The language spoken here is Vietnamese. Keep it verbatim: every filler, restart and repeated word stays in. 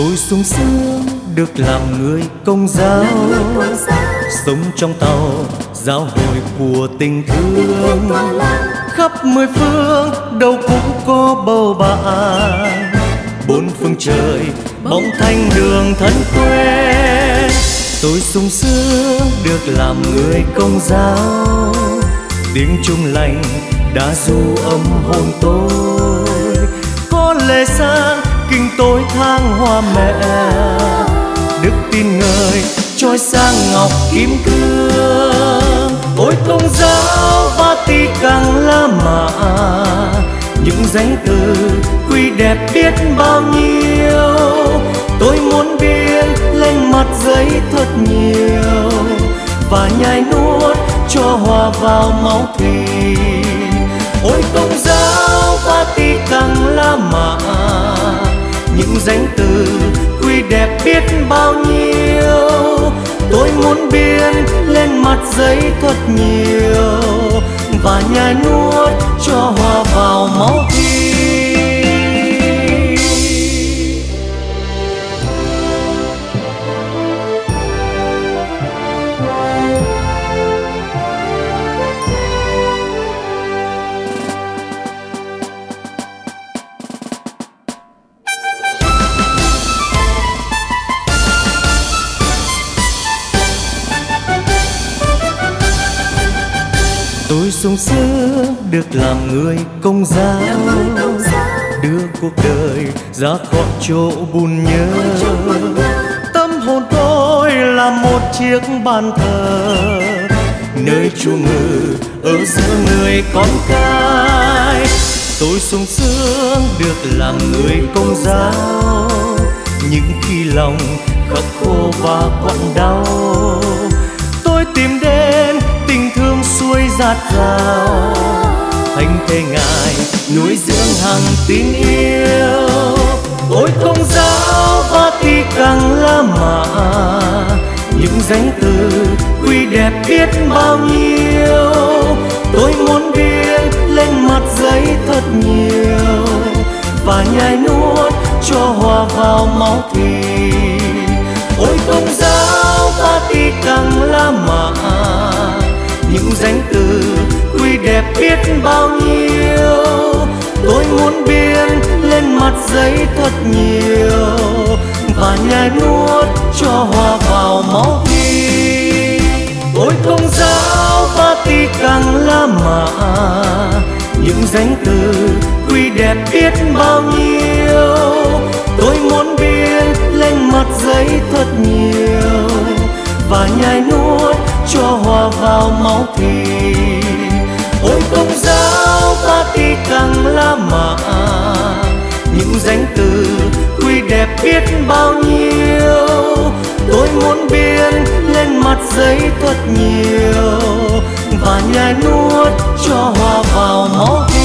Tôi sung sướng được làm người công giáo, sống trong tàu giáo hội của tình thương. Khắp mười phương đâu cũng có bầu bạn, bốn phương trời bóng thanh đường thân quen. Tôi sung sướng được làm người công giáo, tiếng chuông lành đã du âm hồn tôi. Có lễ sáng kinh tối tháng hoa mẹ, đức tin ngời trôi sang ngọc kim cương. Ôi công giáo Vatican La Mã, những danh từ quy đẹp biết bao nhiêu. Tôi muốn biên lên mặt giấy thật nhiều, và nhai nuốt cho hòa vào máu thịt. Ôi công giáo Vatican La Mã, những danh từ quy đẹp biết bao nhiêu. Tôi muốn biên lên mặt giấy thật nhiều, và nhai nuốt cho hòa vào máu thịt. Tôi sung sướng được làm người công giáo, đưa cuộc đời ra khỏi chỗ buồn nhớ. Tâm hồn tôi là một chiếc bàn thờ, nơi Chúa ngự ở giữa người con cái. Tôi sung sướng được làm người công giáo, những khi lòng khắc khô và quặn đau. Tôi tìm đến tình thương suối dạt dào, thành thế Ngài nuôi dưỡng hàng tín yêu. Ôi công giáo Vatican La Mã, những danh từ quy đẹp biết bao nhiêu. Tôi muốn biên lên mặt giấy thật nhiều, và nhai nuốt cho hòa vào máu thịt. Ôi công giáo Vatican La Mã, những danh từ quy đẹp biết bao nhiêu. Tôi muốn biên lên mặt giấy thật nhiều, và nhai nuốt cho hòa vào máu thịt. Ôi công giáo Vatican La Mã, những danh từ quy đẹp biết bao nhiêu. Tôi muốn biên lên mặt giấy thật nhiều, và nhai nuốt cho hòa vào máu thịt. Ôi công giáo Vatican La Mã, những danh từ quy đẹp biết bao nhiêu. Tôi muốn biên lên mặt giấy thật nhiều, và nhai nuốt cho hòa vào máu thịt.